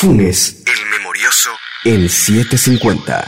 Funes, el memorioso, en 750.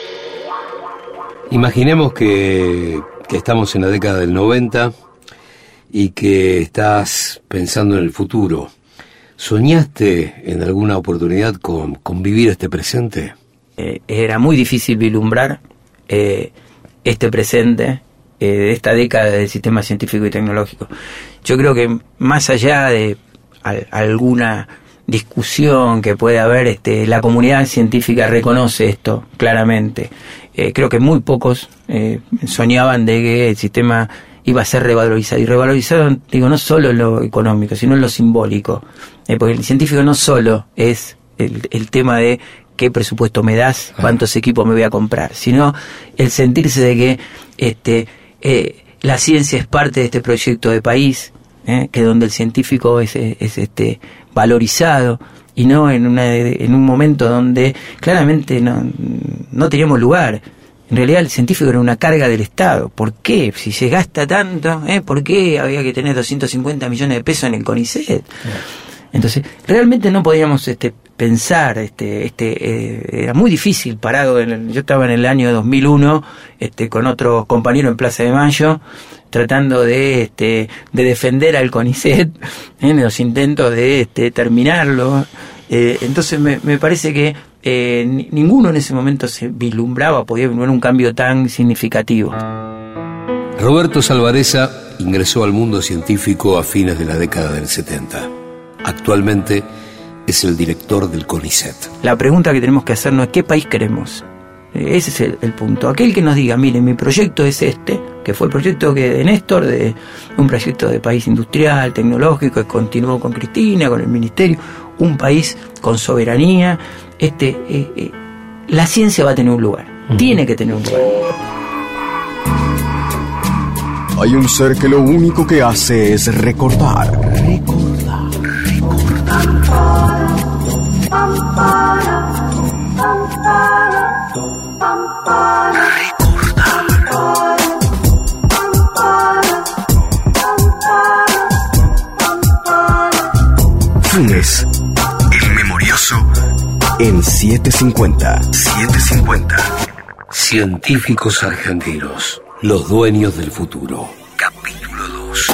Imaginemos que estamos en la década del 90 y que estás pensando en el futuro. ¿Soñaste en alguna oportunidad con vivir este presente? Era muy difícil vislumbrar este presente de esta década del sistema científico y tecnológico. Yo creo que más allá de alguna discusión que puede haber, la comunidad científica reconoce esto claramente. Creo que muy pocos soñaban de que el sistema iba a ser revalorizado. Y revalorizado, digo, no solo en lo económico, sino en lo simbólico. Porque el científico no solo es el tema de qué presupuesto me das, cuántos equipos me voy a comprar, sino el sentirse de que la ciencia es parte de este proyecto de país, que donde el científico es valorizado, y no en un momento donde claramente no teníamos lugar. En realidad el científico era una carga del Estado. ¿Por qué? Si se gasta tanto, ¿por qué había que tener 250 millones de pesos en el CONICET? Entonces, realmente no podíamos pensar, era muy difícil parado. Yo estaba en el año 2001 con otro compañero en Plaza de Mayo, tratando de defender al CONICET en los intentos de terminarlo. Entonces me parece que ninguno en ese momento se vislumbraba, podía venir un cambio tan significativo. Roberto Salvarezza ingresó al mundo científico a fines de la década del 70. Actualmente es el director del CONICET. La pregunta que tenemos que hacernos es ¿qué país queremos? Ese es el punto. Aquel que nos diga, mire, mi proyecto es que fue el proyecto de Néstor, de un proyecto de país industrial, tecnológico, que continuó con Cristina, con el ministerio, un país con soberanía. La ciencia va a tener un lugar, tiene que tener un lugar. Hay un ser que lo único que hace es recordar. Funes, el memorioso, en 750. Científicos argentinos, los dueños del futuro. Capítulo 2.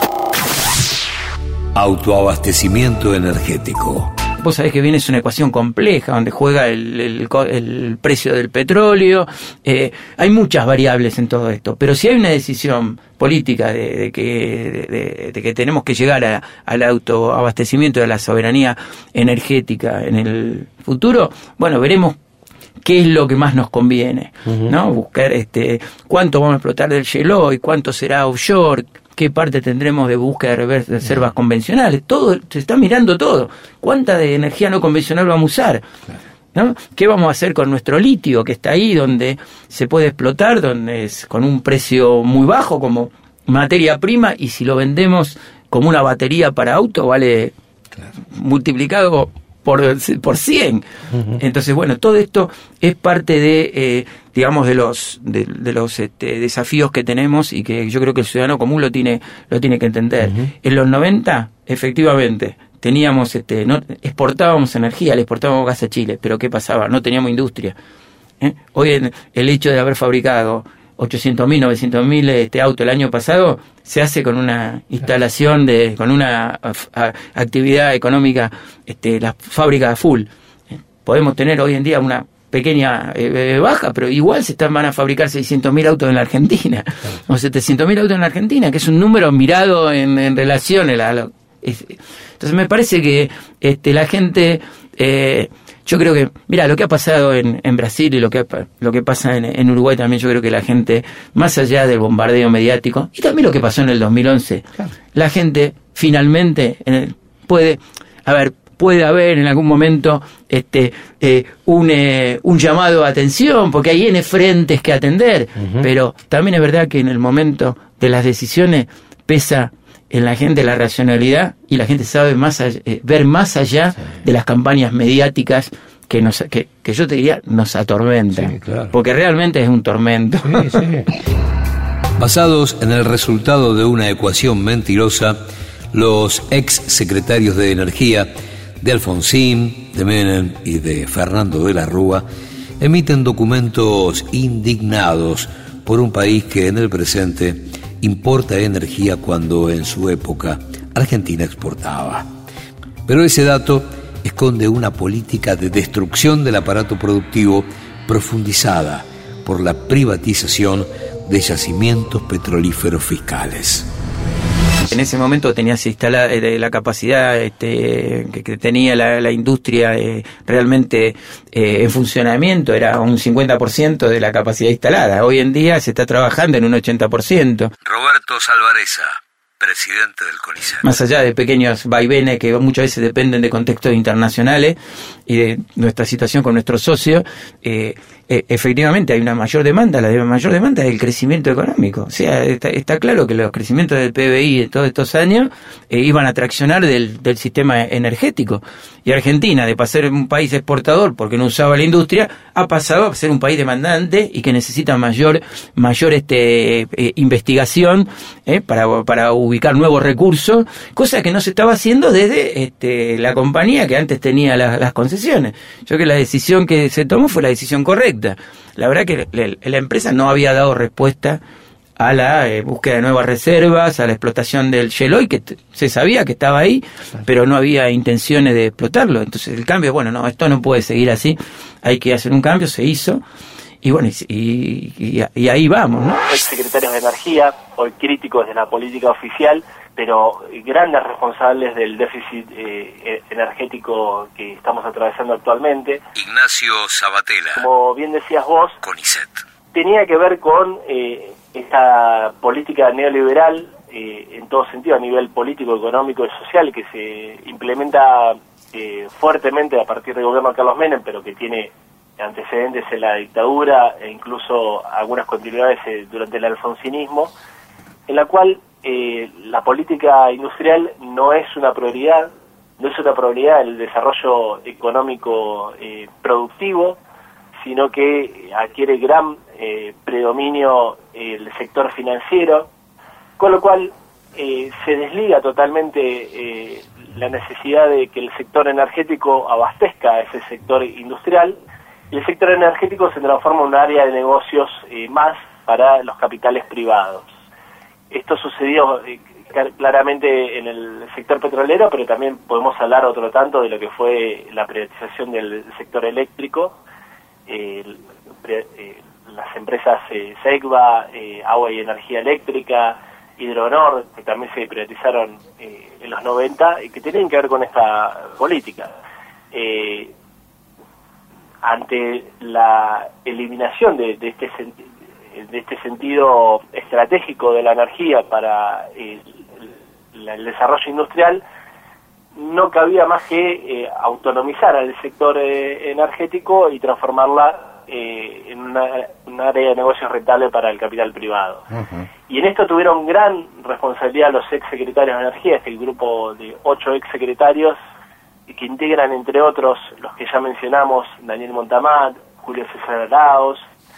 Autoabastecimiento energético. Vos sabés que viene es una ecuación compleja donde juega el precio del petróleo. Hay muchas variables en todo esto, pero si hay una decisión política de que tenemos que llegar al autoabastecimiento y a la soberanía energética en el futuro, bueno, veremos qué es lo que más nos conviene, ¿no? Buscar cuánto vamos a explotar del shale oil, cuánto será offshore, qué parte tendremos de búsqueda de reservas convencionales. Todo, se está mirando todo. ¿Cuánta de energía no convencional vamos a usar? ¿No? ¿Qué vamos a hacer con nuestro litio que está ahí, donde se puede explotar, donde es con un precio muy bajo como materia prima, y si lo vendemos como una batería para auto vale multiplicado por 100. Entonces, bueno, todo esto es parte de digamos de los desafíos que tenemos y que yo creo que el ciudadano común lo tiene que entender. En los 90, efectivamente, teníamos exportábamos energía, le exportábamos gas a Chile, pero ¿qué pasaba? No teníamos industria. Hoy el hecho de haber fabricado 800.000, 900.000 autos el año pasado se hace con una instalación con una actividad económica, las fábricas full. Podemos tener hoy en día una pequeña baja, pero igual van a fabricar 600.000 autos en la Argentina, o 700.000 autos en la Argentina, que es un número mirado en relación entonces me parece que la gente, yo creo que, mira, lo que ha pasado en Brasil y lo que pasa en Uruguay también, yo creo que la gente, más allá del bombardeo mediático, y también lo que pasó en el 2011, la gente finalmente puede haber en algún momento un llamado a atención, porque hay N frentes que atender, pero también es verdad que en el momento de las decisiones pesa en la gente la racionalidad, y la gente sabe ver más allá de las campañas mediáticas que yo te diría nos atormentan, sí, claro. Porque realmente es un tormento. Sí. Basados en el resultado de una ecuación mentirosa, los ex secretarios de Energía de Alfonsín, de Menem y de Fernando de la Rúa emiten documentos indignados por un país que en el presente importa energía cuando en su época Argentina exportaba. Pero ese dato esconde una política de destrucción del aparato productivo profundizada por la privatización de yacimientos petrolíferos fiscales. En ese momento tenías instalada la capacidad que tenía la industria realmente en funcionamiento, era un 50% de la capacidad instalada. Hoy en día se está trabajando en un 80%. Roberto Salvareza, presidente del CONICET. Más allá de pequeños vaivenes que muchas veces dependen de contextos internacionales y de nuestra situación con nuestros socios, efectivamente hay una mayor demanda. La mayor demanda es el crecimiento económico. O sea, está claro que los crecimientos del PBI de todos estos años iban a traccionar del sistema energético. Y Argentina, de pasar un país exportador porque no usaba la industria, ha pasado a ser un país demandante y que necesita mayor investigación para ubicar nuevos recursos, cosa que no se estaba haciendo desde la compañía que antes tenía las concesiones. Yo creo que la decisión que se tomó fue la decisión correcta. La verdad que la empresa no había dado respuesta a la búsqueda de nuevas reservas, a la explotación del Shell Oil, que se sabía que estaba ahí, pero no había intenciones de explotarlo. Entonces el cambio, esto no puede seguir así, hay que hacer un cambio, se hizo, y bueno, y ahí vamos, ¿no? Secretarios de Energía, hoy críticos de la política oficial, pero grandes responsables del déficit energético que estamos atravesando actualmente. Ignacio Sabatella, como bien decías vos, CONICET, tenía que ver con esta política neoliberal en todo sentido, a nivel político, económico y social, que se implementa fuertemente a partir del gobierno de Carlos Menem, pero que tiene antecedentes en la dictadura e incluso algunas continuidades durante el alfonsinismo, en la cual la política industrial no es una prioridad el desarrollo económico productivo, sino que adquiere gran predominio el sector financiero, con lo cual se desliga totalmente la necesidad de que el sector energético abastezca a ese sector industrial, y el sector energético se transforma en un área de negocios más para los capitales privados. Esto sucedió claramente en el sector petrolero, pero también podemos hablar otro tanto de lo que fue la privatización del sector eléctrico, las empresas SEGVA, Agua y Energía Eléctrica, Hidronor, que también se privatizaron en los 90 y que tienen que ver con esta política. Ante la eliminación de este sentido estratégico de la energía para el desarrollo industrial, no cabía más que autonomizar al sector energético y transformarla en un área de negocios rentable para el capital privado. Uh-huh. Y en esto tuvieron gran responsabilidad los exsecretarios de Energía, este grupo de 8 exsecretarios que integran, entre otros, los que ya mencionamos, Daniel Montamat, Julio César Arauz,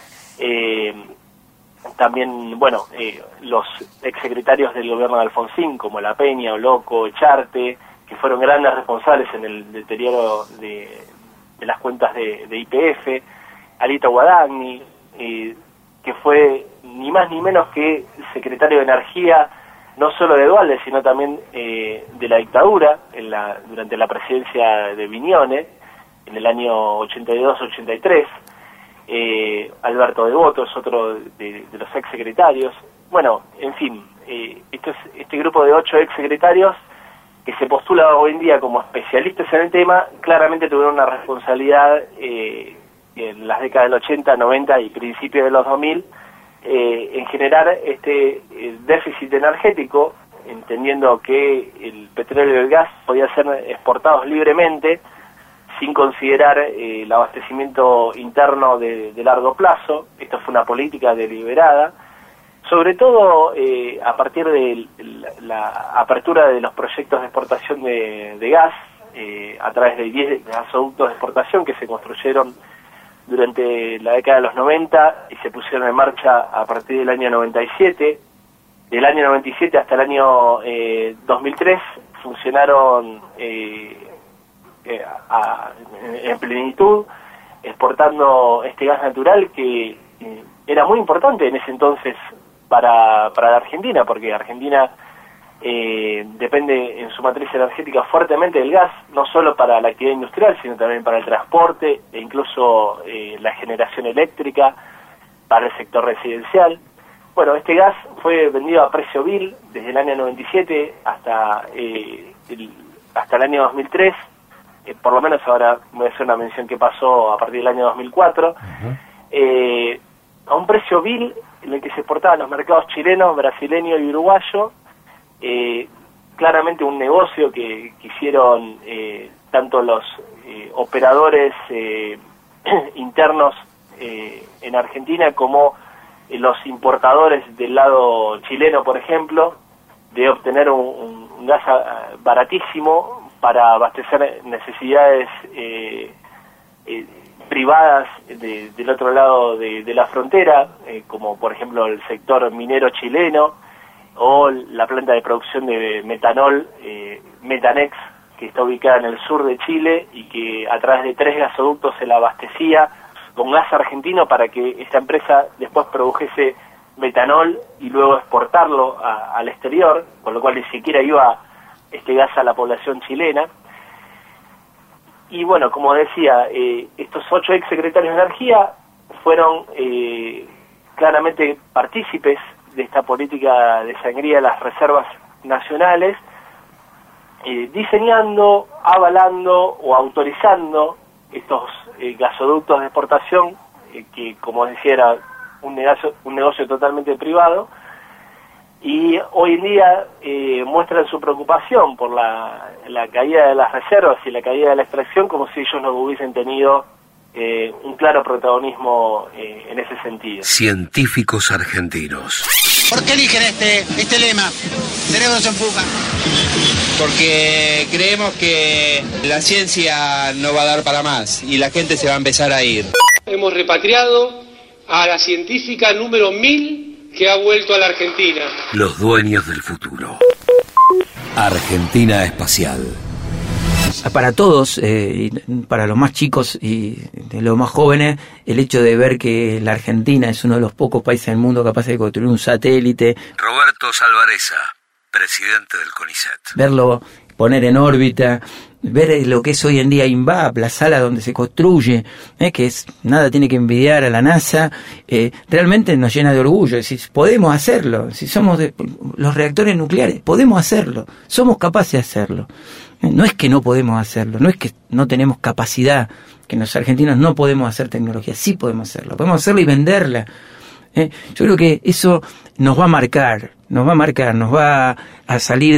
también, los exsecretarios del gobierno de Alfonsín, como La Peña, Oloco, Echarte, que fueron grandes responsables en el deterioro de las cuentas de YPF, Alito Guadagni, que fue ni más ni menos que secretario de Energía, no solo de Dualde, sino también de la dictadura, durante la presidencia de Viñone, en el año 82-83, Alberto Devoto es otro de los exsecretarios. Bueno, en fin, este grupo de 8 exsecretarios que se postula hoy en día como especialistas en el tema, claramente tuvieron una responsabilidad en las décadas del 80, 90 y principios de los 2000 en generar este déficit energético, entendiendo que el petróleo y el gas podían ser exportados libremente sin considerar el abastecimiento interno de largo plazo. Esto fue una política deliberada, sobre todo a partir de la apertura de los proyectos de exportación de gas, a través de 10 gasoductos de exportación que se construyeron durante la década de los 90 y se pusieron en marcha a partir del año 97. Del año 97 hasta el año 2003 funcionaron en plenitud, exportando este gas natural que era muy importante en ese entonces para la Argentina, porque Argentina depende en su matriz energética fuertemente del gas, no solo para la actividad industrial, sino también para el transporte e incluso la generación eléctrica, para el sector residencial. Bueno, este gas fue vendido a precio vil desde el año 97 hasta el año 2003, por lo menos ahora voy a hacer una mención que pasó a partir del año 2004, a un precio vil en el que se exportaban los mercados chileno, brasileño y uruguayo. Claramente un negocio que hicieron tanto los operadores internos en Argentina como los importadores del lado chileno, por ejemplo, de obtener un gas baratísimo para abastecer necesidades privadas del otro lado de la frontera, como por ejemplo el sector minero chileno o la planta de producción de metanol Metanex, que está ubicada en el sur de Chile y que a través de 3 gasoductos se la abastecía con gas argentino para que esta empresa después produjese metanol y luego exportarlo al exterior, con lo cual ni siquiera iba este gas a la población chilena. Y bueno, como decía, estos 8 ex secretarios de Energía fueron claramente partícipes de esta política de sangría de las reservas nacionales, diseñando, avalando o autorizando estos gasoductos de exportación, que como decía era un negocio totalmente privado, y hoy en día muestran su preocupación por la caída de las reservas y la caída de la extracción, como si ellos no hubiesen tenido un claro protagonismo en ese sentido. Científicos argentinos. ¿Por qué eligen este lema? Cerebros en fuga. Porque creemos que la ciencia no va a dar para más y la gente se va a empezar a ir. Hemos repatriado a la científica número 1000 que ha vuelto a la Argentina. Los dueños del futuro. Argentina Espacial. Para todos, para los más chicos y de los más jóvenes, el hecho de ver que la Argentina es uno de los pocos países del mundo capaces de construir un satélite. Roberto Salvarezza, presidente del CONICET. Verlo poner en órbita, ver lo que es hoy en día INVAP, la sala donde se construye, que es nada tiene que envidiar a la NASA, realmente nos llena de orgullo. Es decir, podemos hacerlo, si somos los reactores nucleares, podemos hacerlo, somos capaces de hacerlo. No es que no podemos hacerlo, no es que no tenemos capacidad, que los argentinos no podemos hacer tecnología, sí podemos hacerlo y venderla. Yo creo que eso nos va a marcar, nos va a salir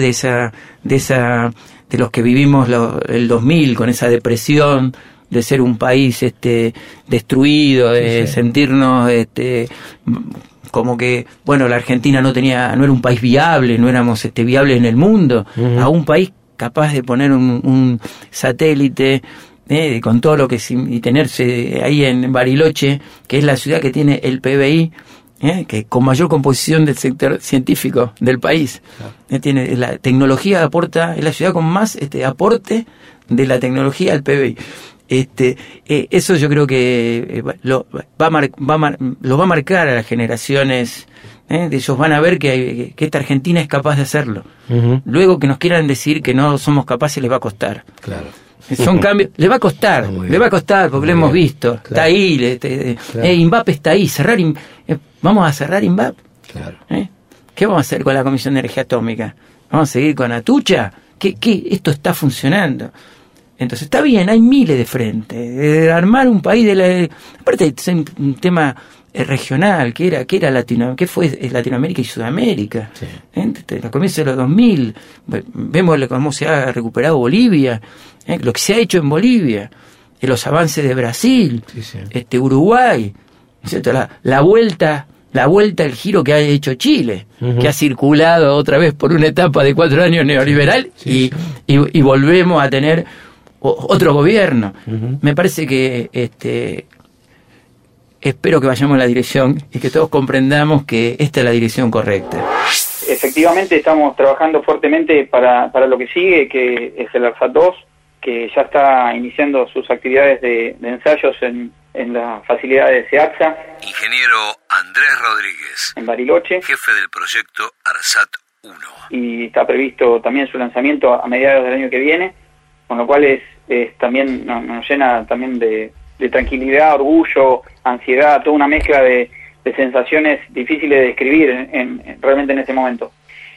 de los que vivimos el 2000 con esa depresión de ser un país destruido, de sentirnos como que bueno, la Argentina no era un país viable, no éramos viables en el mundo, a un país capaz de poner un satélite con todo lo que y tenerse ahí en Bariloche, que es la ciudad que tiene el PBI que con mayor composición del sector científico del país. Tiene la tecnología es la ciudad con más aporte de la tecnología al PBI. Eso yo creo que lo va a marcar a las generaciones. Ellos van a ver que esta Argentina es capaz de hacerlo. Luego que nos quieran decir que no somos capaces, les va a costar. Claro. Son cambios, le va a costar porque lo hemos visto. Claro. Está ahí, INVAP está ahí. ¿Vamos a cerrar INVAP? Claro. ¿Qué vamos a hacer con la Comisión de Energía Atómica? ¿Vamos a seguir con Atucha? ¿Qué? Esto está funcionando. Entonces está bien, hay miles de frentes. Armar un país aparte es un tema regional, que fue Latinoamérica y Sudamérica. Sí. A comienzos de los 2000 vemos cómo se ha recuperado Bolivia, lo que se ha hecho en Bolivia, los avances de Brasil, Uruguay, ¿cierto? La vuelta, el giro que ha hecho Chile, que ha circulado otra vez por una etapa de 4 años neoliberal y volvemos a tener otro gobierno. Me parece que espero que vayamos en la dirección y que todos comprendamos que esta es la dirección correcta. Efectivamente estamos trabajando fuertemente para lo que sigue, que es el ARSAT 2, que ya está iniciando sus actividades de ensayos en la facilidad de SEACSA. Ingeniero Andrés Rodríguez, en Bariloche, jefe del proyecto ARSAT 1. Y está previsto también su lanzamiento a mediados del año que viene, con lo cual también nos llena también de tranquilidad, orgullo, ansiedad, toda una mezcla de sensaciones difíciles de describir realmente en ese momento.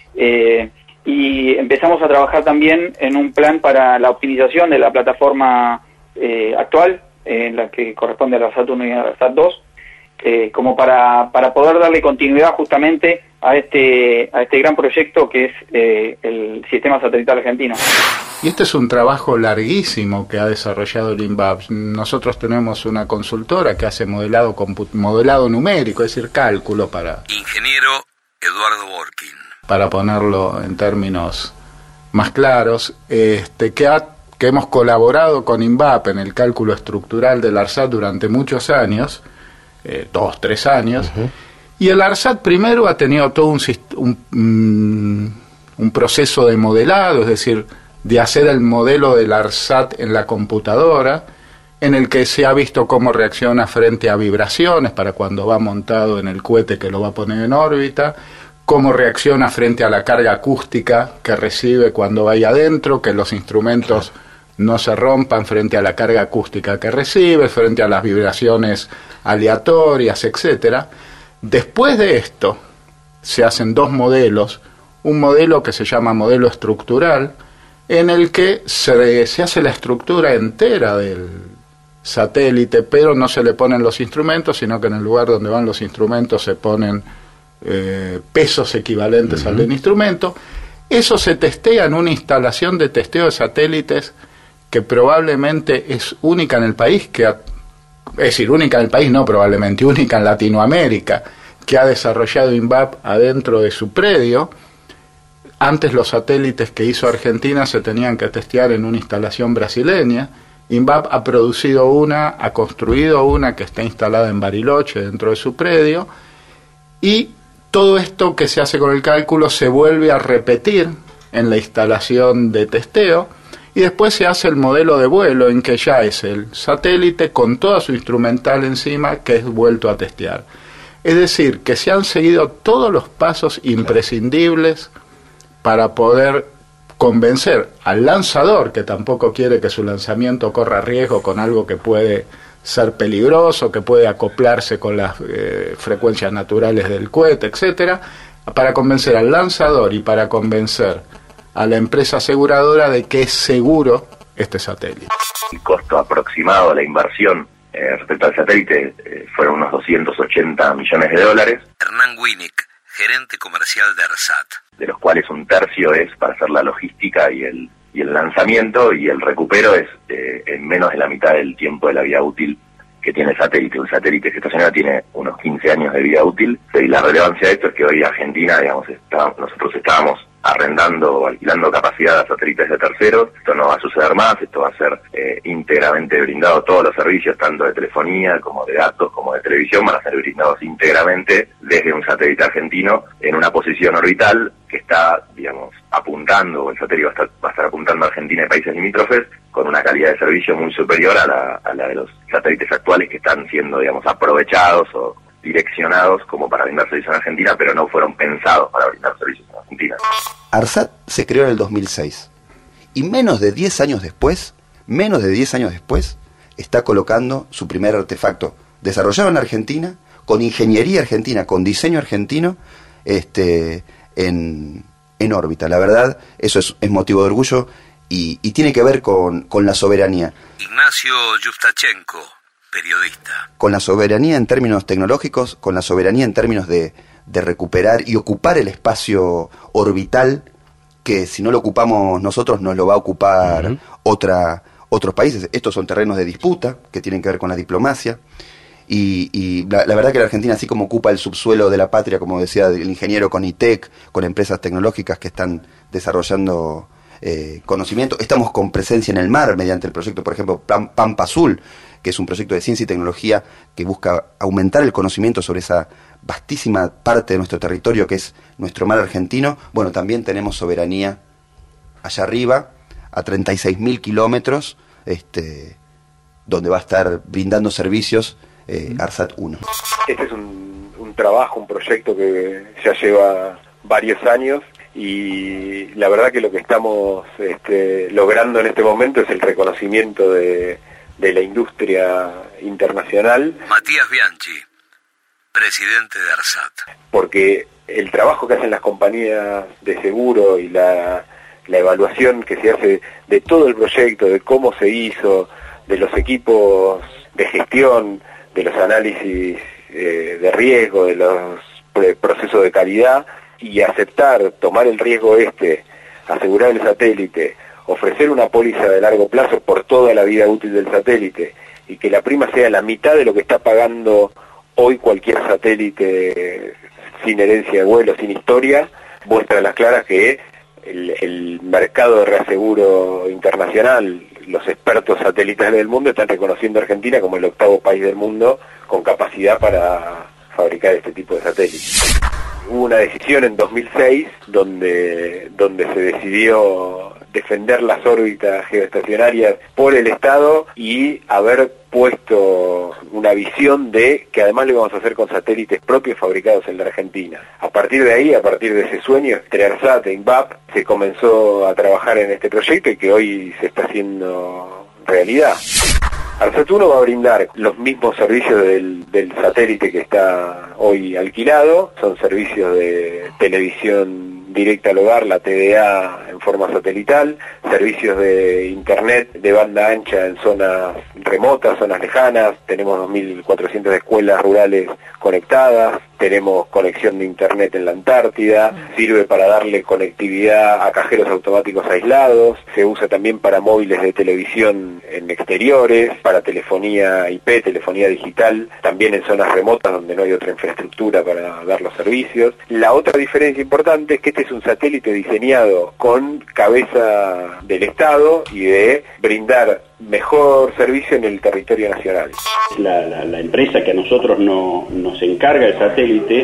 Y empezamos a trabajar también en un plan para la optimización de la plataforma actual, en la que corresponde a la ARSAT 1 y a la ARSAT 2, como para poder darle continuidad justamente a este gran proyecto que es el sistema satelital argentino. Y este es un trabajo larguísimo que ha desarrollado el INVAP. Nosotros tenemos una consultora que hace modelado numérico, es decir, cálculo para... Ingeniero Eduardo Borkin. Para ponerlo en términos más claros, que hemos colaborado con INVAP en el cálculo estructural del ARSAT durante muchos años, 2-3 años, y el ARSAT primero ha tenido todo un proceso de modelado, es decir, de hacer el modelo del ARSAT en la computadora, en el que se ha visto cómo reacciona frente a vibraciones para cuando va montado en el cohete que lo va a poner en órbita, cómo reacciona frente a la carga acústica que recibe cuando va ahí adentro, que los instrumentos no se rompan frente a la carga acústica que recibe, frente a las vibraciones aleatorias, etcétera. Después de esto se hacen dos modelos, un modelo que se llama modelo estructural, en el que se hace la estructura entera del satélite, pero no se le ponen los instrumentos, sino que en el lugar donde van los instrumentos se ponen pesos equivalentes al del instrumento. Eso se testea en una instalación de testeo de satélites que probablemente es única en el país, es decir, única en el país, no probablemente, única en Latinoamérica, que ha desarrollado INVAP adentro de su predio. Antes los satélites que hizo Argentina se tenían que testear en una instalación brasileña. INVAP ha construido una que está instalada en Bariloche dentro de su predio, y todo esto que se hace con el cálculo se vuelve a repetir en la instalación de testeo, y después se hace el modelo de vuelo, en que ya es el satélite con toda su instrumental encima que es vuelto a testear. Es decir, que se han seguido todos los pasos imprescindibles para poder convencer al lanzador, que tampoco quiere que su lanzamiento corra riesgo con algo que puede ser peligroso, que puede acoplarse con las frecuencias naturales del cohete, etcétera, para convencer al lanzador y para convencer a la empresa aseguradora de que es seguro este satélite. El costo aproximado de la inversión respecto al satélite fueron unos $280 millones. Hernán Winick, gerente comercial de ARSAT. De los cuales un tercio es para hacer la logística y el lanzamiento, y el recupero es en menos de la mitad del tiempo de la vida útil que tiene el satélite. Un satélite geoestacionario tiene unos 15 años de vida útil, y la relevancia de esto es que hoy Argentina, digamos, nosotros estábamos arrendando o alquilando capacidad a satélites de terceros. Esto no va a suceder más, esto va a ser íntegramente brindado. Todos los servicios, tanto de telefonía como de datos como de televisión, van a ser brindados íntegramente desde un satélite argentino en una posición orbital que está, digamos, apuntando, el satélite va a estar apuntando a Argentina y países limítrofes, con una calidad de servicio muy superior a la de los satélites actuales, que están siendo, digamos, aprovechados o direccionados como para brindar servicios en Argentina, pero no fueron pensados para brindar servicios en Argentina. ARSAT se creó en el 2006 y menos de 10 años después, está colocando su primer artefacto desarrollado en Argentina, con ingeniería argentina, con diseño argentino, en órbita. La verdad, eso es motivo de orgullo y tiene que ver con la soberanía. Ignacio Yustachenko, periodista. Con la soberanía en términos tecnológicos, con la soberanía en términos de recuperar y ocupar el espacio orbital, que si no lo ocupamos nosotros nos lo va a ocupar otros países. Estos son terrenos de disputa que tienen que ver con la diplomacia, y la verdad que la Argentina, así como ocupa el subsuelo de la patria, como decía el ingeniero, con ITEC, con empresas tecnológicas que están desarrollando conocimiento, estamos con presencia en el mar mediante el proyecto, por ejemplo, Pampa Azul, que es un proyecto de ciencia y tecnología que busca aumentar el conocimiento sobre esa vastísima parte de nuestro territorio que es nuestro mar argentino. Bueno, también tenemos soberanía allá arriba, a 36.000 kilómetros, donde va a estar brindando servicios ARSAT 1. Este es un trabajo, un proyecto que ya lleva varios años, y la verdad que lo que estamos logrando en este momento es el reconocimiento de la industria internacional. Matías Bianchi, presidente de ARSAT. Porque el trabajo que hacen las compañías de seguro y la evaluación que se hace de todo el proyecto, de cómo se hizo, de los equipos de gestión, de los análisis de riesgo, de los procesos de calidad, y aceptar, tomar el riesgo asegurar el satélite, ofrecer una póliza de largo plazo por toda la vida útil del satélite, y que la prima sea la mitad de lo que está pagando hoy cualquier satélite sin herencia de vuelo, sin historia, muestra a las claras que el mercado de reaseguro internacional, los expertos satelitales del mundo están reconociendo a Argentina como el 8º país del mundo con capacidad para fabricar este tipo de satélites. Hubo una decisión en 2006 donde se decidió defender las órbitas geoestacionarias por el Estado y haber puesto una visión de que además lo íbamos a hacer con satélites propios fabricados en la Argentina. A partir de ahí, a partir de ese sueño, entre ARSAT e INVAP, se comenzó a trabajar en este proyecto y que hoy se está haciendo realidad. ARSAT 1 va a brindar los mismos servicios del satélite que está hoy alquilado, son servicios de televisión directa al hogar, la TDA en forma satelital, servicios de internet de banda ancha en zonas remotas, zonas lejanas, tenemos 2.400 escuelas rurales conectadas, tenemos conexión de internet en la Antártida, sirve para darle conectividad a cajeros automáticos aislados, se usa también para móviles de televisión en exteriores, para telefonía IP, telefonía digital, también en zonas remotas donde no hay otra infraestructura para dar los servicios. La otra diferencia importante es que este es un satélite diseñado con cabeza del Estado y de brindar mejor servicio en el territorio nacional. La empresa que a nosotros nos encarga el satélite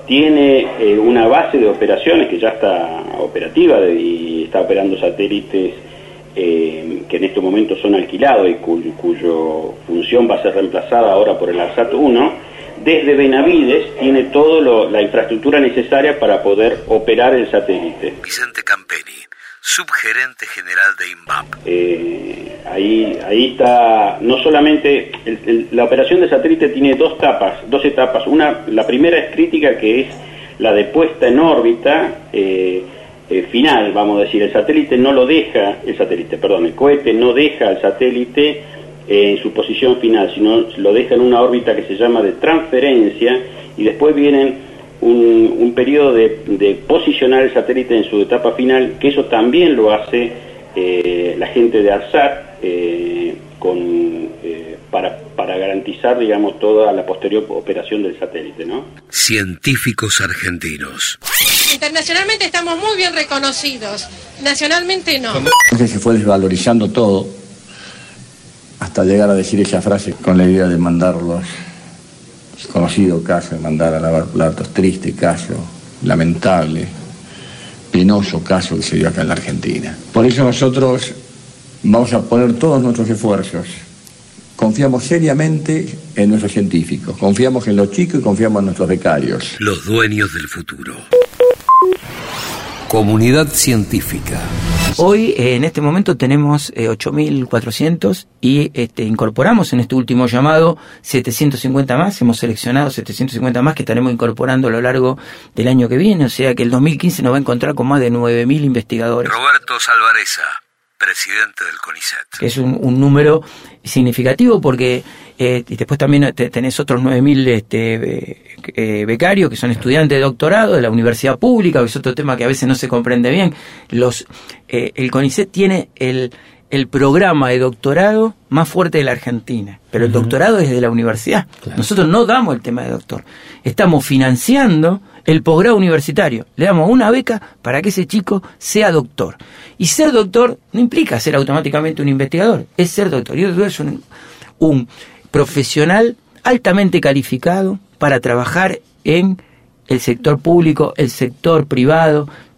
tiene una base de operaciones que ya está operativa y está operando satélites que en este momento son alquilados y cuyo función va a ser reemplazada ahora por el ARSAT 1. Desde Benavides tiene toda la infraestructura necesaria para poder operar el satélite. Vicente Campeni, subgerente general de INVAP. Ahí está, no solamente, la operación de satélite tiene dos etapas. La primera es crítica, que es la de puesta en órbita final, vamos a decir. El cohete no deja al satélite en su posición final, sino lo deja en una órbita que se llama de transferencia, y después vienen un periodo de posicionar el satélite en su etapa final, que eso también lo hace la gente de ARSAT para garantizar, digamos, toda la posterior operación del satélite, ¿no? Científicos argentinos. Internacionalmente estamos muy bien reconocidos, nacionalmente no. Entonces se fue desvalorizando todo hasta llegar a decir esa frase con la idea de mandarlos, conocido caso de mandar a lavar platos, triste caso, lamentable, penoso caso que se dio acá en la Argentina. Por eso nosotros vamos a poner todos nuestros esfuerzos. Confiamos seriamente en nuestros científicos, confiamos en los chicos y confiamos en nuestros becarios. Los dueños del futuro. Comunidad científica. Hoy, en este momento, tenemos 8.400 y incorporamos en este último llamado 750 más. Hemos seleccionado 750 más que estaremos incorporando a lo largo del año que viene. O sea que el 2015 nos va a encontrar con más de 9.000 investigadores. Roberto Salvareza, presidente del CONICET. Que es un número significativo porque y después también tenés otros 9.000 becarios que son estudiantes de doctorado de la universidad pública, que es otro tema que a veces no se comprende bien. El CONICET tiene el programa de doctorado más fuerte de la Argentina, pero el doctorado es de la universidad. Claro. Nosotros no damos el tema de doctor. Estamos financiando el posgrado universitario. Le damos una beca para que ese chico sea doctor. Y ser doctor no implica ser automáticamente un investigador, es ser doctor. Y es un profesional altamente calificado para trabajar en el sector público, el sector privado,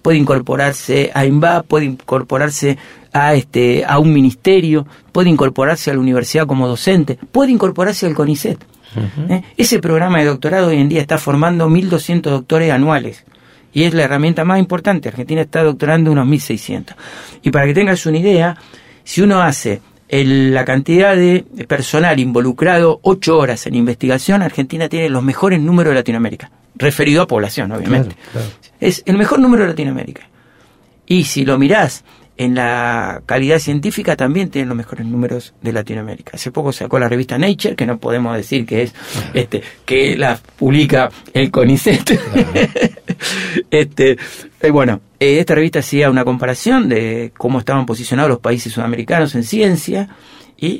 puede incorporarse a INVAP, puede incorporarse a un ministerio, puede incorporarse a la universidad como docente, puede incorporarse al CONICET. Ese programa de doctorado hoy en día está formando 1.200 doctores anuales y es la herramienta más importante. Argentina está doctorando unos 1.600. Y para que tengas una idea, si uno hace la cantidad de personal involucrado 8 horas en investigación, Argentina tiene los mejores números de Latinoamérica, referido a población, obviamente. Claro. Es el mejor número de Latinoamérica. Y si lo mirás en la calidad científica, también tienen los mejores números de Latinoamérica. Hace poco sacó la revista Nature, que no podemos decir que es que la publica el CONICET. Esta revista hacía una comparación de cómo estaban posicionados los países sudamericanos en ciencia, y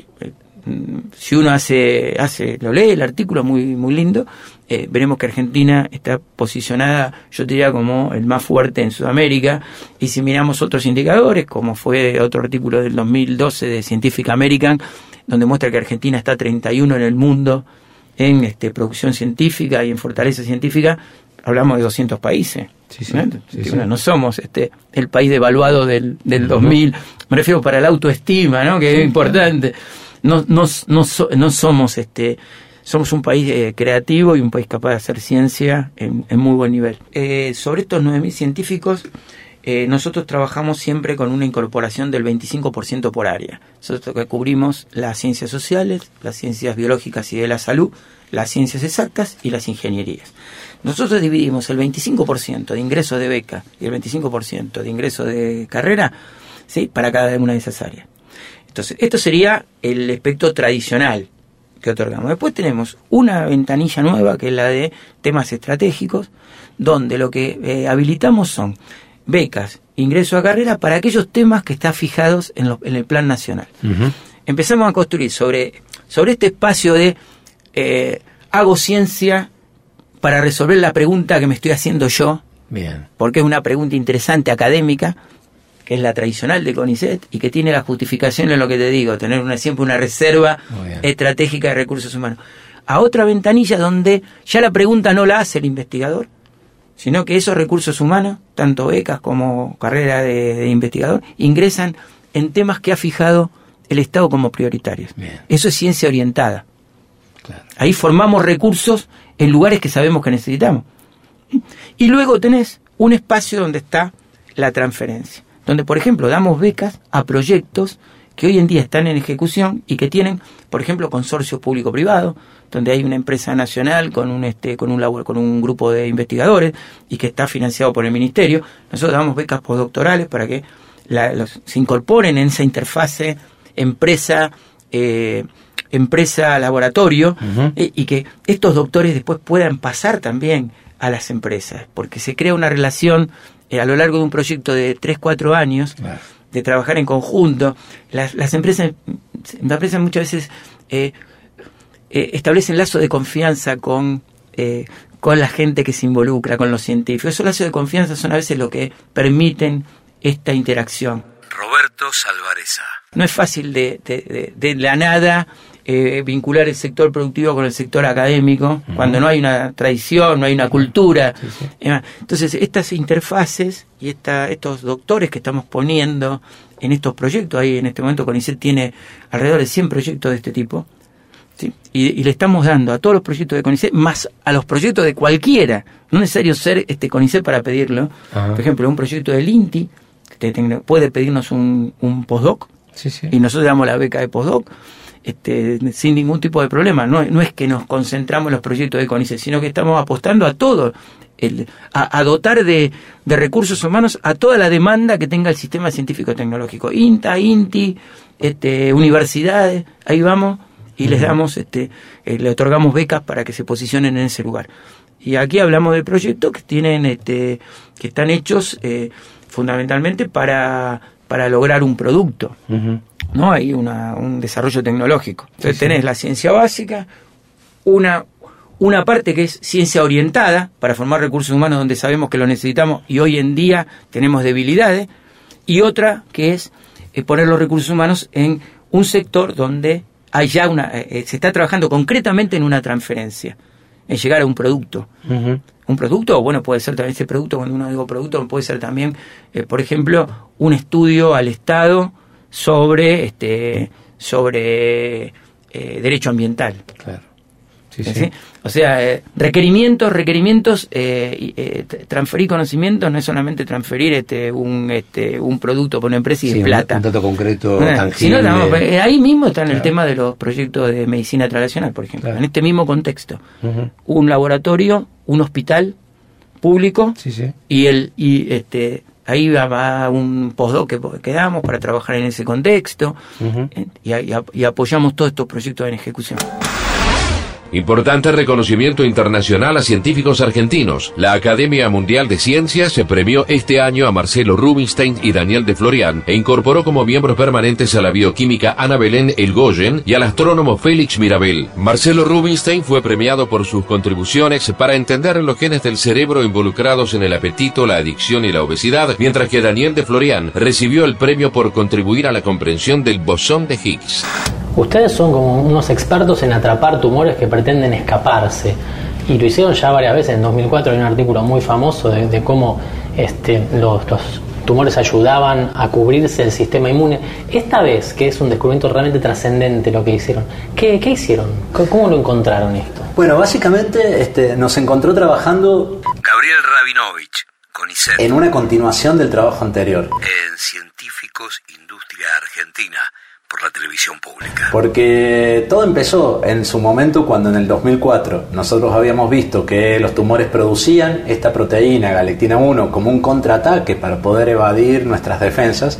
si uno lo lee el artículo, muy lindo, veremos que Argentina está posicionada, yo diría, como el más fuerte en Sudamérica. Y si miramos otros indicadores, como fue otro artículo del 2012 de Scientific American, donde muestra que Argentina está 31 en el mundo en producción científica y en fortaleza científica, hablamos de 200 países. No somos el país devaluado del 2000, me refiero para la autoestima, ¿no? Que es importante. No somos somos un país creativo y un país capaz de hacer ciencia en muy buen nivel. Sobre estos 9.000 científicos, nosotros trabajamos siempre con una incorporación del 25% por área. Nosotros que cubrimos las ciencias sociales, las ciencias biológicas y de la salud, las ciencias exactas y las ingenierías. Nosotros dividimos el 25% de ingresos de beca y el 25% de ingresos de carrera, ¿sí?, para cada una de esas áreas. Entonces, esto sería el aspecto tradicional que otorgamos. Después tenemos una ventanilla nueva, que es la de temas estratégicos, donde lo que habilitamos son becas, ingreso a carrera para aquellos temas que están fijados en el plan nacional. Empezamos a construir sobre este espacio de hago ciencia para resolver la pregunta que me estoy haciendo yo. Bien. Porque es una pregunta interesante, académica, que es la tradicional de CONICET y que tiene la justificación en lo que te digo, tener siempre una reserva estratégica de recursos humanos. A otra ventanilla donde ya la pregunta no la hace el investigador, sino que esos recursos humanos, tanto becas como carrera de investigador, ingresan en temas que ha fijado el Estado como prioritarios. Bien. Eso es ciencia orientada. Claro. Ahí formamos recursos en lugares que sabemos que necesitamos. Y luego tenés un espacio donde está la transferencia, donde, por ejemplo, damos becas a proyectos que hoy en día están en ejecución y que tienen, por ejemplo, consorcio público-privado, donde hay una empresa nacional con un grupo de investigadores y que está financiado por el ministerio. Nosotros damos becas postdoctorales para que se incorporen en esa interfase empresa-laboratorio, y que estos doctores después puedan pasar también a las empresas, porque se crea una relación a lo largo de un proyecto de 3-4 años, claro, de trabajar en conjunto. Las empresas muchas veces establecen lazos de confianza con la gente que se involucra, con los científicos. Esos lazos de confianza son a veces lo que permiten esta interacción. Roberto Salvarezza. No es fácil de la nada vincular el sector productivo con el sector académico, cuando no hay una tradición, no hay una cultura. Entonces, estas interfaces y estos doctores que estamos poniendo en estos proyectos, ahí en este momento CONICET tiene alrededor de 100 proyectos de este tipo, ¿sí? Y le estamos dando a todos los proyectos de CONICET, más a los proyectos de cualquiera, no es necesario ser CONICET para pedirlo. Por ejemplo, un proyecto del INTI puede pedirnos un postdoc, y nosotros damos la beca de postdoc sin ningún tipo de problema. No es que nos concentramos en los proyectos de CONICET, sino que estamos apostando a todo, a dotar de recursos humanos a toda la demanda que tenga el sistema científico-tecnológico. INTA, INTI, universidades, ahí vamos, y les damos, le otorgamos becas para que se posicionen en ese lugar. Y aquí hablamos de proyectos que tienen, que están hechos fundamentalmente para lograr un producto. ¿No? Hay un desarrollo tecnológico. Entonces tenés la ciencia básica, una parte que es ciencia orientada para formar recursos humanos donde sabemos que lo necesitamos y hoy en día tenemos debilidades, y otra que es poner los recursos humanos en un sector donde hay ya se está trabajando concretamente en una transferencia. en llegar a un producto. Un producto, bueno, puede ser también ese producto, cuando uno digo producto, puede ser también, por ejemplo, un estudio al Estado sobre derecho ambiental. Claro. ¿Sí? O sea, requerimientos, transferir conocimientos no es solamente transferir un producto por una empresa y de plata. Un dato concreto, tangible. Sino, ahí mismo está en el tema de los proyectos de medicina translacional, por ejemplo, en este mismo contexto. Un laboratorio, un hospital público y ahí va un postdoc que damos para trabajar en ese contexto y apoyamos todos estos proyectos en ejecución. Importante reconocimiento internacional a científicos argentinos. La Academia Mundial de Ciencias se premió este año a Marcelo Rubinstein y Daniel de Florian e incorporó como miembros permanentes a la bioquímica Ana Belén Elgoyen y al astrónomo Félix Mirabel. Marcelo Rubinstein fue premiado por sus contribuciones para entender los genes del cerebro involucrados en el apetito, la adicción y la obesidad, mientras que Daniel de Florian recibió el premio por contribuir a la comprensión del bosón de Higgs. Ustedes son como unos expertos en atrapar tumores que pretenden escaparse, y lo hicieron ya varias veces. En 2004 hay un artículo muy famoso de cómo los tumores ayudaban a cubrirse el sistema inmune. Esta vez, que es un descubrimiento realmente trascendente lo que hicieron, ¿qué hicieron? ¿Cómo lo encontraron esto? Bueno, básicamente nos encontró trabajando Gabriel Rabinovich, CONICET, en una continuación del trabajo anterior. En Científicos Industria Argentina, por la televisión pública. Porque todo empezó en su momento cuando en el 2004 nosotros habíamos visto que los tumores producían esta proteína, galectina 1, como un contraataque para poder evadir nuestras defensas.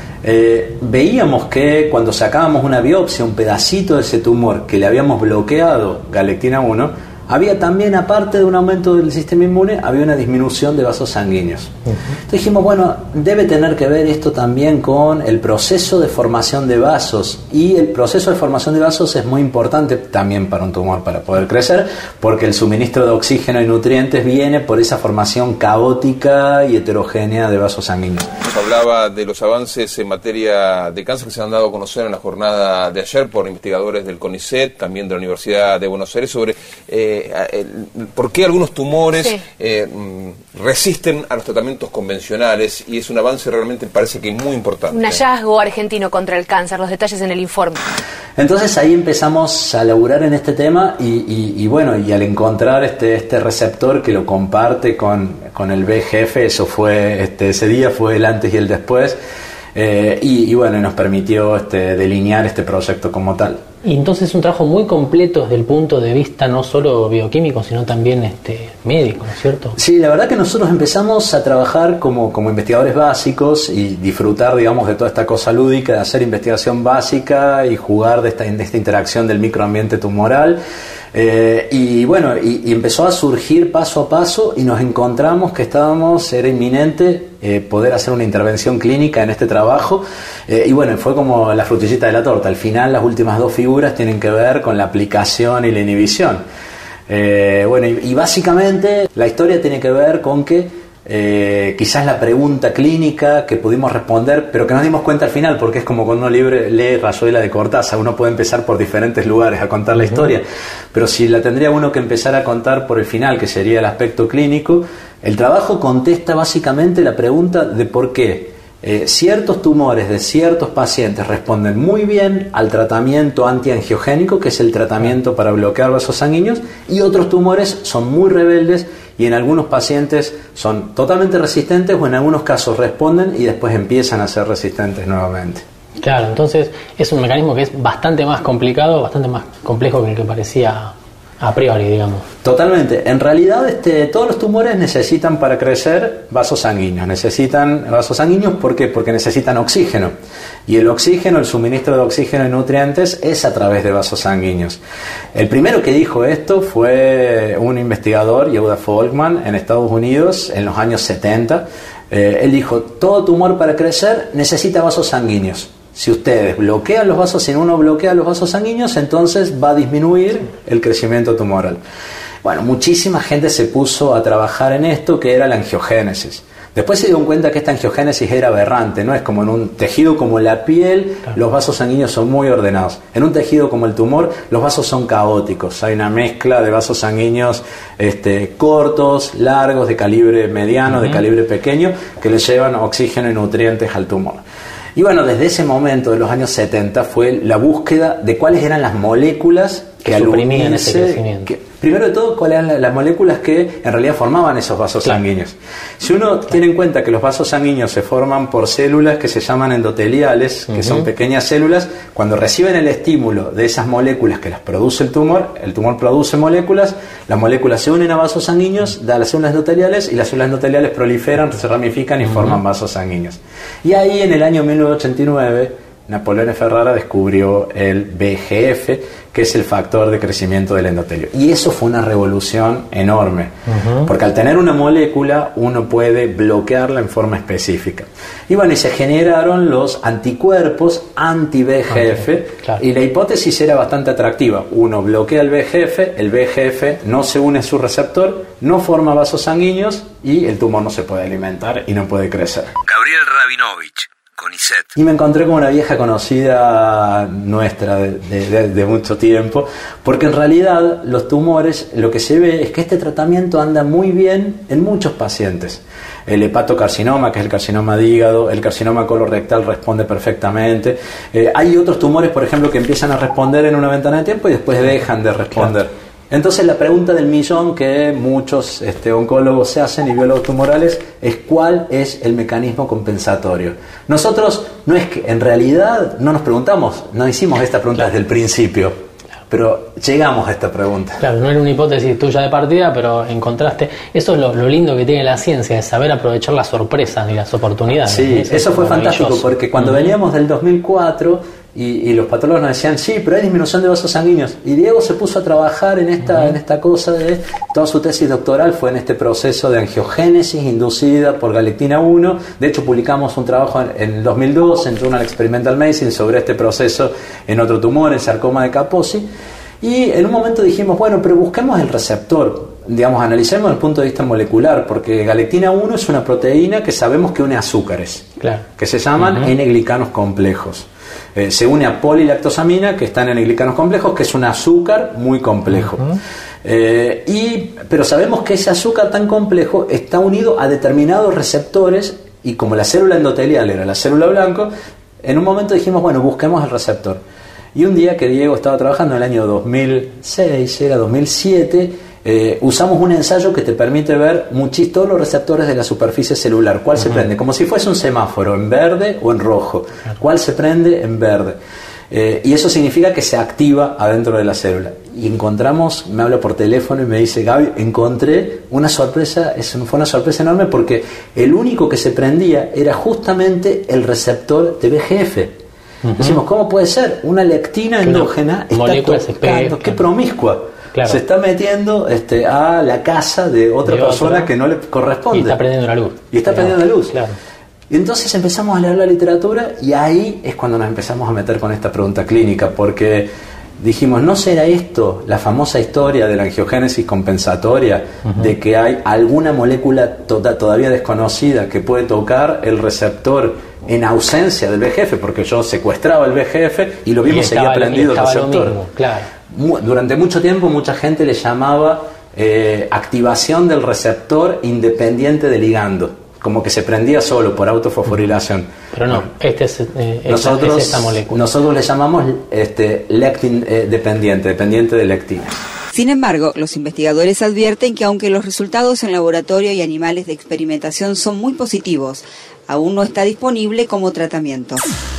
Veíamos que cuando sacábamos una biopsia, un pedacito de ese tumor que le habíamos bloqueado galectina 1, había también, aparte de un aumento del sistema inmune, había una disminución de vasos sanguíneos. Entonces dijimos, bueno, debe tener que ver esto también con el proceso de formación de vasos, y el proceso de formación de vasos es muy importante también para un tumor, para poder crecer, porque el suministro de oxígeno y nutrientes viene por esa formación caótica y heterogénea de vasos sanguíneos. Nos hablaba de los avances en materia de cáncer que se han dado a conocer en la jornada de ayer por investigadores del CONICET, también de la Universidad de Buenos Aires, sobre por qué algunos tumores resisten a los tratamientos convencionales, y es un avance realmente, parece que muy importante. Un hallazgo argentino contra el cáncer, los detalles en el informe. Entonces ahí empezamos a laburar en este tema y al encontrar este receptor que lo comparte con el VEGF, eso fue ese día fue el antes y el después, nos permitió delinear este proyecto como tal. Y entonces es un trabajo muy completo desde el punto de vista no solo bioquímico, sino también médico, ¿no es cierto? Sí, la verdad que nosotros empezamos a trabajar como investigadores básicos y disfrutar, digamos, de toda esta cosa lúdica de hacer investigación básica y jugar de esta interacción del microambiente tumoral. Y empezó a surgir paso a paso, y nos encontramos que era inminente poder hacer una intervención clínica en este trabajo, fue como la frutillita de la torta. Al final las últimas dos figuras tienen que ver con la aplicación y la inhibición, y básicamente la historia tiene que ver con que quizás la pregunta clínica que pudimos responder, pero que nos dimos cuenta al final, porque es como cuando uno lee Rayuela de Cortázar, uno puede empezar por diferentes lugares a contar la historia, pero si la tendría uno que empezar a contar por el final, que sería el aspecto clínico, el trabajo contesta básicamente la pregunta de por qué ciertos tumores de ciertos pacientes responden muy bien al tratamiento antiangiogénico, que es el tratamiento para bloquear vasos sanguíneos, y otros tumores son muy rebeldes y en algunos pacientes son totalmente resistentes, o en algunos casos responden y después empiezan a ser resistentes nuevamente. Claro, entonces es un mecanismo que es bastante más complicado, bastante más complejo que el que parecía a priori, digamos. Totalmente. En realidad todos los tumores necesitan para crecer vasos sanguíneos. ¿Por qué? Porque necesitan oxígeno. Y el oxígeno, el suministro de oxígeno y nutrientes es a través de vasos sanguíneos. El primero que dijo esto fue un investigador, Yehuda Folkman, en Estados Unidos en los años 70. Él dijo, todo tumor para crecer necesita vasos sanguíneos. Si ustedes bloquean los vasos, si uno bloquea los vasos sanguíneos, entonces va a disminuir el crecimiento tumoral. Bueno, muchísima gente se puso a trabajar en esto, que era la angiogénesis. Después se dieron cuenta que esta angiogénesis era aberrante, no es como en un tejido como la piel, los vasos sanguíneos son muy ordenados. En un tejido como el tumor, los vasos son caóticos. Hay una mezcla de vasos sanguíneos cortos, largos, de calibre mediano, de calibre pequeño, que le llevan oxígeno y nutrientes al tumor. Y bueno, desde ese momento de los años 70 fue la búsqueda de cuáles eran las moléculas que al suprimían ese crecimiento. Primero de todo, cuáles eran las moléculas que en realidad formaban esos vasos sanguíneos. Si uno tiene en cuenta que los vasos sanguíneos se forman por células que se llaman endoteliales, que son pequeñas células, cuando reciben el estímulo de esas moléculas que las produce el tumor produce moléculas, las moléculas se unen a vasos sanguíneos, da las células endoteliales, y las células endoteliales proliferan, se ramifican y forman vasos sanguíneos. Y ahí en el año 1989 Napoleone Ferrara descubrió el VEGF, que es el factor de crecimiento del endotelio. Y eso fue una revolución enorme, porque al tener una molécula uno puede bloquearla en forma específica. Y bueno, y se generaron los anticuerpos anti-VEGF, y la hipótesis era bastante atractiva. Uno bloquea el VEGF no se une a su receptor, no forma vasos sanguíneos y el tumor no se puede alimentar y no puede crecer. Gabriel Rabinovich, CONICET. Y me encontré con una vieja conocida nuestra de mucho tiempo, porque en realidad los tumores, lo que se ve es que este tratamiento anda muy bien en muchos pacientes. El hepatocarcinoma, que es el carcinoma de hígado, el carcinoma colorectal responde perfectamente. Hay otros tumores, por ejemplo, que empiezan a responder en una ventana de tiempo y después dejan de responder. Entonces la pregunta del millón que muchos oncólogos se hacen y biólogos tumorales es ¿cuál es el mecanismo compensatorio? Nosotros no es que en realidad no nos preguntamos, no hicimos esta pregunta desde el principio, pero llegamos a esta pregunta. Claro, no era una hipótesis tuya de partida, pero encontraste, eso es lo lindo que tiene la ciencia, es saber aprovechar las sorpresas y las oportunidades. Sí, eso fue fantástico, porque cuando veníamos del 2004 y los patólogos nos decían, sí, pero hay disminución de vasos sanguíneos, y Diego se puso a trabajar en esta cosa de, toda su tesis doctoral fue en este proceso de angiogénesis inducida por galectina 1. De hecho publicamos un trabajo en el 2002 en Journal Experimental Medicine sobre este proceso en otro tumor, el sarcoma de Kaposi, y en un momento dijimos, bueno, pero busquemos el receptor, digamos, analicemos desde el punto de vista molecular, porque galectina 1 es una proteína que sabemos que une azúcares, que se llaman N-glicanos complejos. Se une a polilactosamina, que está en N-glicanos complejos, que es un azúcar muy complejo. Pero sabemos que ese azúcar tan complejo está unido a determinados receptores, y como la célula endotelial era la célula blanco, en un momento dijimos, bueno, busquemos el receptor. Y un día que Diego estaba trabajando en el año 2006, era 2007, usamos un ensayo que te permite ver todos los receptores de la superficie celular. ¿Cuál se prende? Como si fuese un semáforo, en verde o en rojo. ¿Cuál se prende? En verde. Y eso significa que se activa adentro de la célula. Y encontramos, me habla por teléfono y me dice, Gaby, encontré una sorpresa, fue una sorpresa enorme, porque el único que se prendía era justamente el receptor de VEGF. Decimos, ¿cómo puede ser? Una lectina endógena está tocando, qué promiscua. Claro. Se está metiendo a la casa de otra persona que no le corresponde. Y está prendiendo la luz. Y está prendiendo la luz. Claro. Y entonces empezamos a leer la literatura, y ahí es cuando nos empezamos a meter con esta pregunta clínica, porque dijimos, ¿no será esto la famosa historia de la angiogénesis compensatoria, de que hay alguna molécula todavía desconocida que puede tocar el receptor en ausencia del VEGF? Porque yo secuestraba el VEGF y lo mismo seguía prendido el receptor. Durante mucho tiempo mucha gente le llamaba activación del receptor independiente del ligando, como que se prendía solo por autofosforilación. Pero no, es esta molécula. Nosotros le llamamos lectin dependiente de lectina. Sin embargo, los investigadores advierten que aunque los resultados en laboratorio y animales de experimentación son muy positivos, aún no está disponible como tratamiento.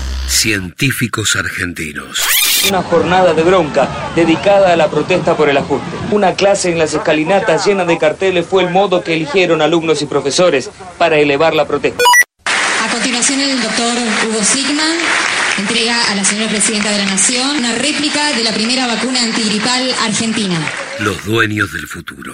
Científicos argentinos. Una jornada de bronca dedicada a la protesta por el ajuste. Una clase en las escalinatas llena de carteles fue el modo que eligieron alumnos y profesores para elevar la protesta. A continuación, el doctor Hugo Sigman entrega a la señora Presidenta de la Nación una réplica de la primera vacuna antigripal argentina. Los dueños del futuro.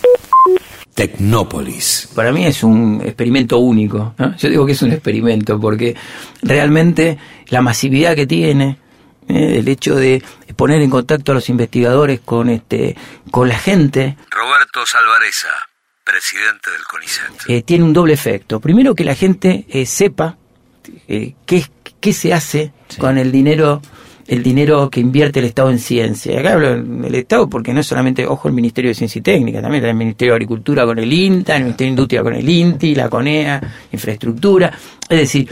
Tecnópolis. Para mí es un experimento único, ¿no? Yo digo que es un experimento porque realmente la masividad que tiene, el hecho de poner en contacto a los investigadores con la gente. Roberto Salvareza, presidente del CONICET. Tiene un doble efecto. Primero, que la gente sepa qué se hace con el dinero que invierte el Estado en ciencia. Acá hablo del Estado porque no es solamente, ojo, el Ministerio de Ciencia y Técnica, también el Ministerio de Agricultura con el INTA, el Ministerio de Industria con el INTI, la CONEA, Infraestructura. Es decir,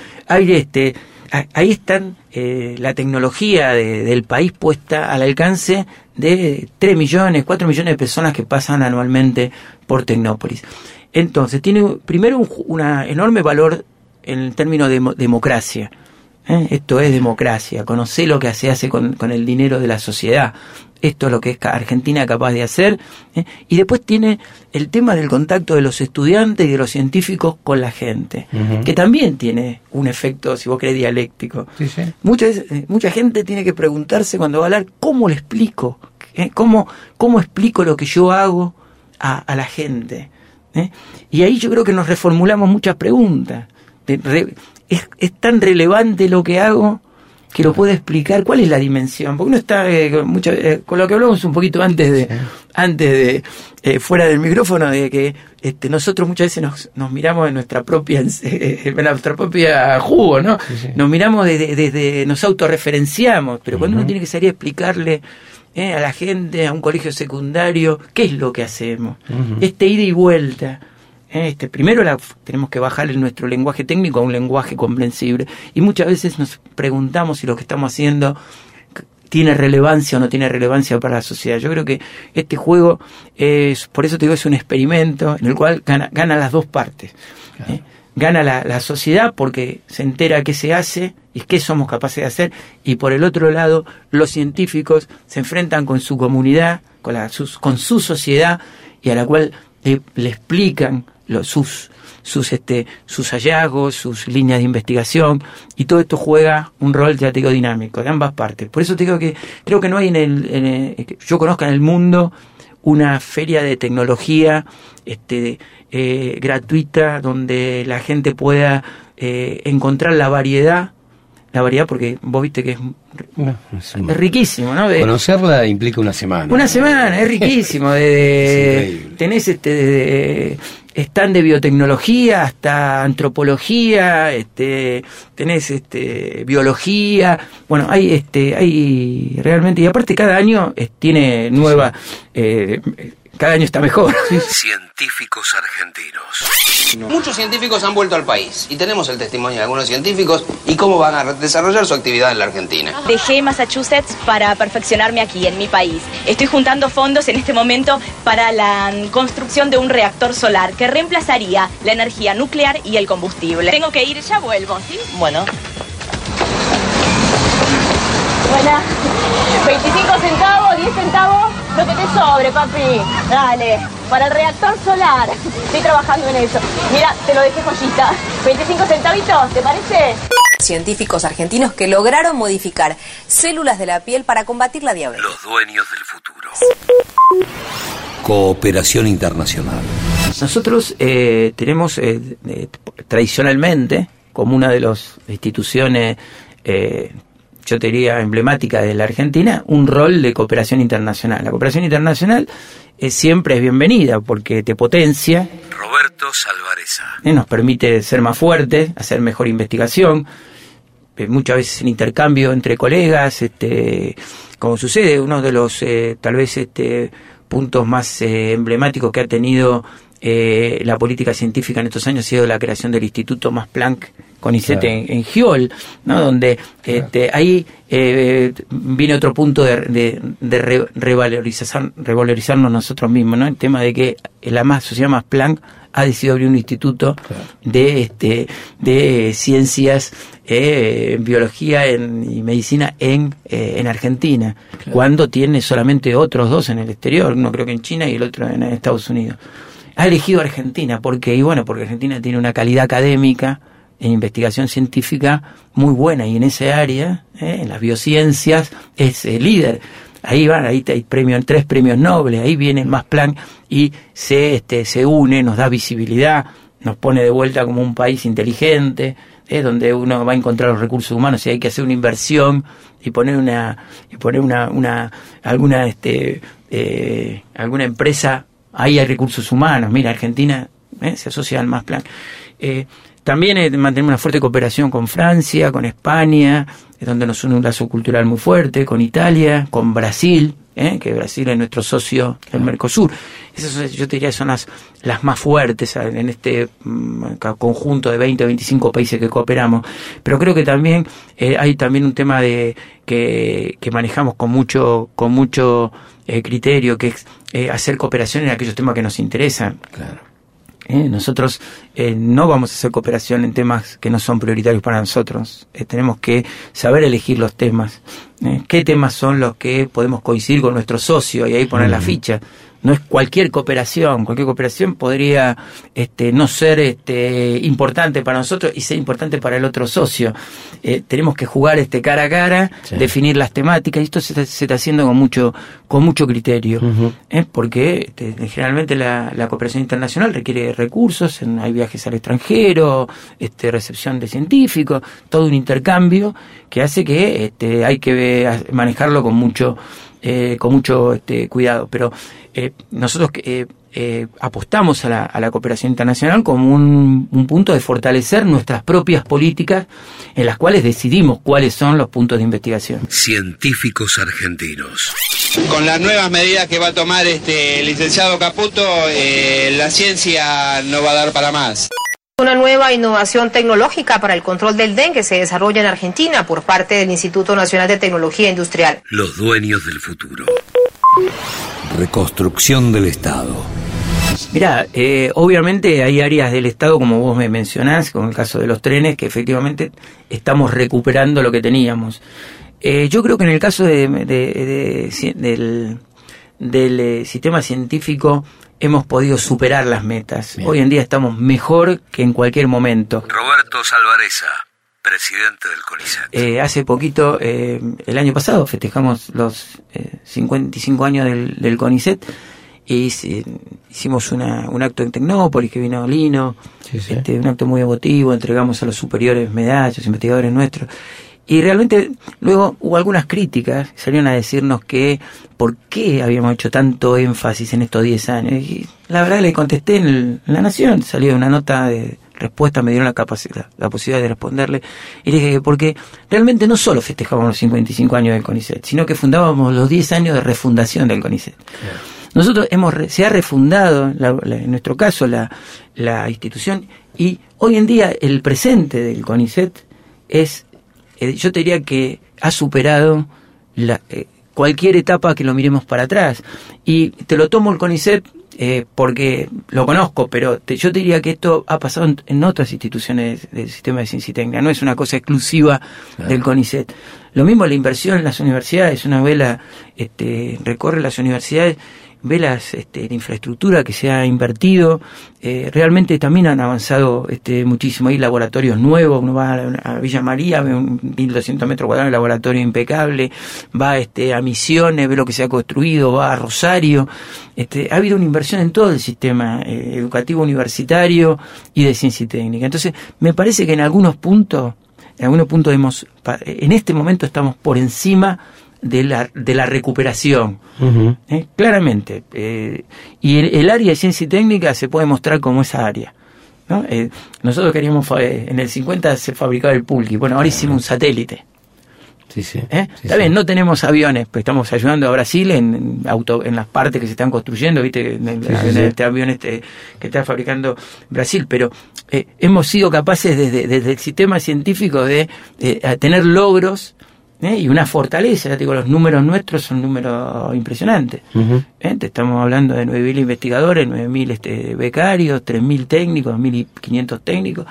ahí están la tecnología del país puesta al alcance de 3 millones, 4 millones de personas que pasan anualmente por Tecnópolis. Entonces, tiene primero un enorme valor en términos de democracia. Esto es democracia, conocer lo que se hace con el dinero de la sociedad. Esto es lo que es Argentina capaz de hacer. Y después tiene el tema del contacto de los estudiantes y de los científicos con la gente, que también tiene un efecto, si vos querés, dialéctico. Sí. Mucha gente tiene que preguntarse cuando va a hablar, ¿cómo le explico? ¿Cómo explico lo que yo hago a la gente? Y ahí yo creo que nos reformulamos muchas preguntas. Es tan relevante lo que hago que lo puedo explicar. ¿Cuál es la dimensión? Porque uno está con lo que hablamos un poquito antes de fuera del micrófono, de que nosotros muchas veces nos miramos en nuestra propia jugo, ¿no? Sí. Nos miramos desde nos autorreferenciamos, pero cuando uno tiene que salir a explicarle a la gente, a un colegio secundario, qué es lo que hacemos, ida y vuelta. Primero tenemos que bajar nuestro lenguaje técnico a un lenguaje comprensible, y muchas veces nos preguntamos si lo que estamos haciendo tiene relevancia o no tiene relevancia para la sociedad. Yo creo que este juego por eso te digo, es un experimento en el cual gana las dos partes. Claro. Gana la sociedad porque se entera qué se hace y qué somos capaces de hacer, y por el otro lado los científicos se enfrentan con su comunidad, con su sociedad, y a la cual le explican sus hallazgos, sus líneas de investigación, y todo esto juega un rol, ya te digo, dinámico de ambas partes. Por eso te digo que creo que no hay yo conozco en el mundo una feria de tecnología gratuita donde la gente pueda encontrar la variedad, porque vos viste que es riquísimo, ¿no? Conocerla implica una semana. Una semana, es riquísimo. Tenés desde stand de biotecnología hasta antropología, tenés biología. Bueno, hay realmente, y aparte cada año tiene nueva, cada año está mejor. Científicos argentinos. Muchos científicos han vuelto al país y tenemos el testimonio de algunos científicos y cómo van a desarrollar su actividad en la Argentina. Dejé Massachusetts para perfeccionarme aquí, en mi país. Estoy juntando fondos en este momento para la construcción de un reactor solar que reemplazaría la energía nuclear y el combustible. Tengo que ir, ya vuelvo, ¿sí? Bueno. Hola. 25 centavos, 10 centavos, lo que te sobre, papi. Dale, para el reactor solar. Estoy trabajando en eso. Mira, te lo dejé joyita. 25 centavitos, ¿te parece? Científicos argentinos que lograron modificar células de la piel para combatir la diabetes. Los dueños del futuro. Cooperación internacional. Nosotros tenemos tradicionalmente, como una de las instituciones yo te diría emblemática de la Argentina, un rol de cooperación internacional. La cooperación internacional siempre es bienvenida porque te potencia. Roberto Salvareza. Nos permite ser más fuertes, hacer mejor investigación, muchas veces en intercambio entre colegas, como sucede, uno de los tal vez puntos más emblemáticos que ha tenido la política científica en estos años ha sido la creación del Instituto Max Planck CONICET, claro, en Giol, ¿no? Donde ahí viene otro punto de revalorizarnos nosotros mismos, ¿no? El tema de que la sociedad Max Planck ha decidido abrir un instituto, claro, de ciencias, biología y medicina en Argentina, claro, cuando tiene solamente otros dos en el exterior, uno creo que en China y el otro en Estados Unidos. Ha elegido Argentina porque Argentina tiene una calidad académica en investigación científica muy buena, y en esa área, en las biociencias, es el líder. Ahí hay 3 premios Nobel, ahí viene Max Planck y se une, nos da visibilidad, nos pone de vuelta como un país inteligente, donde uno va a encontrar los recursos humanos, y hay que hacer una inversión y poner alguna empresa ahí hay recursos humanos. Mira, Argentina se asocia al MAS Plan. También mantenemos una fuerte cooperación con Francia, con España, donde nos une un lazo cultural muy fuerte, con Italia, con Brasil, que Brasil es nuestro socio del Mercosur. Esas, yo te diría, son las más fuertes en este conjunto de 20 o 25 países que cooperamos. Pero creo que también hay también un tema de que manejamos con mucho criterio, que es hacer cooperación en aquellos temas que nos interesan. Claro. Nosotros no vamos a hacer cooperación en temas que no son prioritarios para nosotros. Tenemos que saber elegir los temas. ¿Qué temas son los que podemos coincidir con nuestro socio y ahí poner la ficha? No es cualquier cooperación podría no ser importante para nosotros y ser importante para el otro socio. Tenemos que jugar cara a cara, sí, definir las temáticas, y esto se está haciendo con mucho criterio, porque generalmente la cooperación internacional requiere recursos, hay viajes al extranjero, recepción de científicos, todo un intercambio que hace que hay que manejarlo con mucho cuidado, pero nosotros apostamos a la cooperación internacional como un punto de fortalecer nuestras propias políticas en las cuales decidimos cuáles son los puntos de investigación. Científicos argentinos. Con las nuevas medidas que va a tomar el licenciado Caputo, la ciencia no va a dar para más. Una nueva innovación tecnológica para el control del dengue se desarrolla en Argentina por parte del Instituto Nacional de Tecnología Industrial. Los dueños del futuro. Reconstrucción del Estado. Mirá, obviamente hay áreas del Estado, como vos me mencionás, con el caso de los trenes, que efectivamente estamos recuperando lo que teníamos. Yo creo que en el caso del sistema científico hemos podido superar las metas. Bien. Hoy en día estamos mejor que en cualquier momento. Roberto Salvareza, presidente del CONICET. Hace poquito, el año pasado, festejamos los 55 años del CONICET y hicimos un acto en Tecnópolis, que vino Lino, sí. Un acto muy emotivo, entregamos a los superiores medallas, investigadores nuestros. Y realmente luego hubo algunas críticas, salieron a decirnos que por qué habíamos hecho tanto énfasis en estos 10 años. Y la verdad le contesté en La Nación, salió una nota de respuesta, me dieron la posibilidad de responderle. Y dije que porque realmente no solo festejábamos los 55 años del CONICET, sino que fundábamos los 10 años de refundación del CONICET. Yeah. Nosotros se ha refundado, en nuestro caso, la institución, y hoy en día el presente del CONICET es... yo te diría que ha superado cualquier etapa que lo miremos para atrás. Y te lo tomo el CONICET porque lo conozco, pero yo te diría que esto ha pasado en otras instituciones del sistema de ciencia y técnica. No es una cosa exclusiva del CONICET. Lo mismo la inversión en las universidades. Una vela recorre las universidades, ve la infraestructura que se ha invertido, realmente también han avanzado muchísimo. Hay laboratorios nuevos, uno va a Villa María, ve un 1.200 metros cuadrados de laboratorio impecable, va a Misiones, ve lo que se ha construido, va a Rosario. Ha habido una inversión en todo el sistema educativo universitario y de ciencia y técnica. Entonces, me parece que en algunos puntos en este momento estamos por encima de la recuperación, claramente, y el área de ciencia y técnica se puede mostrar como esa área, ¿no? Nosotros queríamos, en el 50 se fabricaba el pulqui, bueno, ahora hicimos un satélite. Está bien, no tenemos aviones, pues estamos ayudando a Brasil en las partes que se están construyendo, viste, este avión que está fabricando Brasil, pero hemos sido capaces desde el sistema científico de tener logros, y una fortaleza. Ya te digo, los números nuestros son números impresionantes. Te estamos hablando de 9.000 investigadores, 9.000 becarios, 3.000 técnicos, 1.500 técnicos,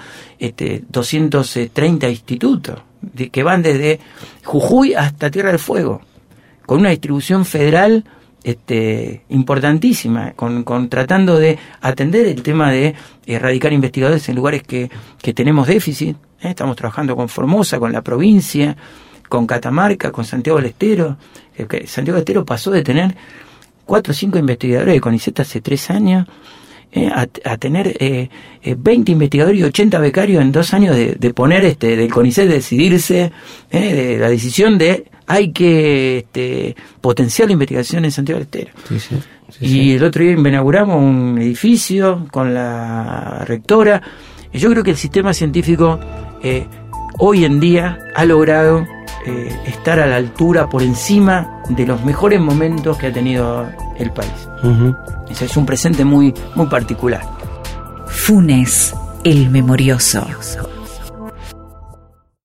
230 institutos que van desde Jujuy hasta Tierra del Fuego, con una distribución federal importantísima, con tratando de atender el tema de erradicar investigadores en lugares que tenemos déficit. Estamos trabajando con Formosa, con la provincia, con Catamarca, con Santiago del Estero. Santiago del Estero pasó de tener 4 o 5 investigadores de CONICET hace 3 años a tener 20 investigadores y 80 becarios en 2 años de poner del CONICET decidirse, de la decisión de hay que potenciar la investigación en Santiago del Estero. Sí, el otro día inauguramos un edificio con la rectora. Yo creo que el sistema científico hoy en día ha logrado estar a la altura, por encima de los mejores momentos que ha tenido el país. Ese es un presente muy, muy particular. Funes, el memorioso.